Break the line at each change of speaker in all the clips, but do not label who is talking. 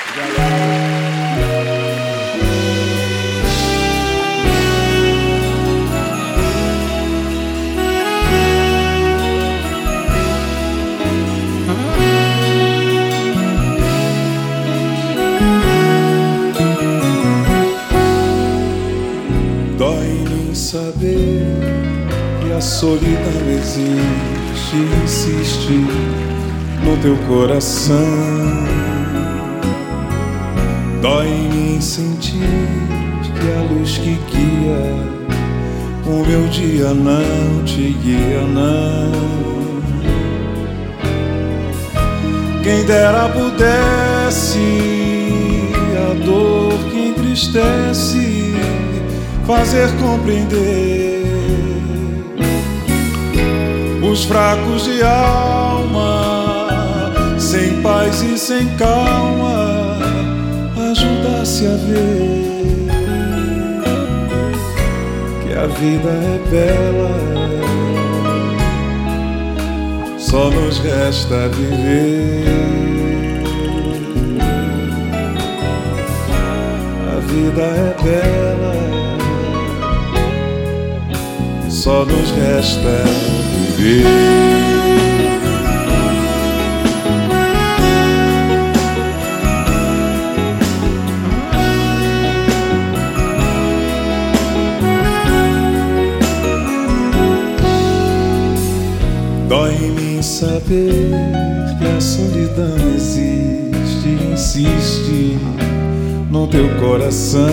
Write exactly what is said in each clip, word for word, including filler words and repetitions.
Dói-me em saber que a solidão existe e insiste no teu coração. Dói-me em sentir que a luz que guia o meu dia não te guia, não. Quem dera pudesse a dor que entristece fazer compreender os fracos de alma, sem paz e sem calma, ajudasse a ver que a vida é bela, só nos resta viver. A vida é bela, só nos resta viver. Dói-me em saber que a solidão existe e insiste no teu coração.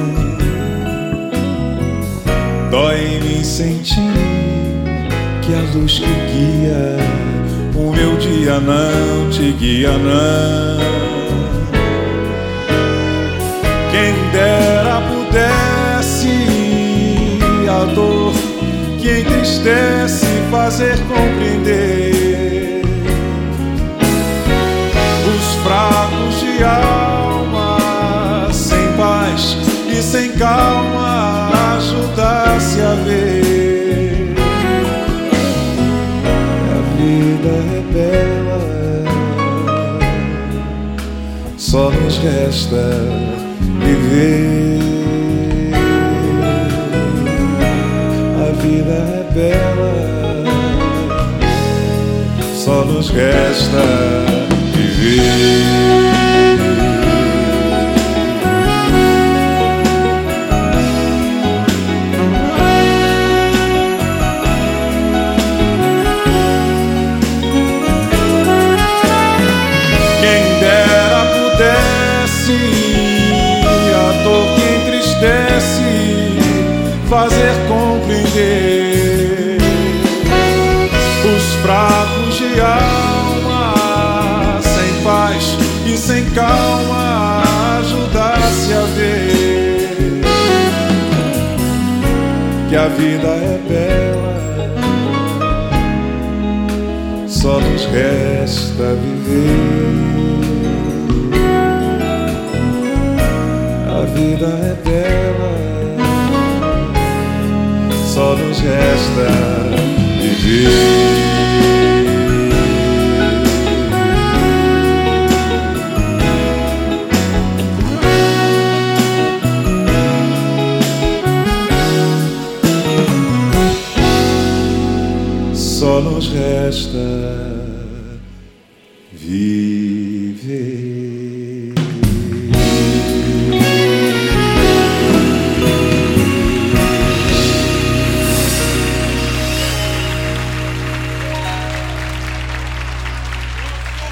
Dói-me em sentir que a luz que guia o meu dia não te guia, não. Quem dera pudesse a dor que entristece fazer compreender os fracos de alma, sem paz e sem calma, ajudasse a ver que a vida é bela, só nos resta viver. A vida é bela, só nos resta viver. Quem dera pudesse a dor que entristece fazer compreender os fracos de alma, sem paz e sem calma, ajudasse a ver que a vida é bela, só nos resta viver. A vida é bela, só nos resta viver.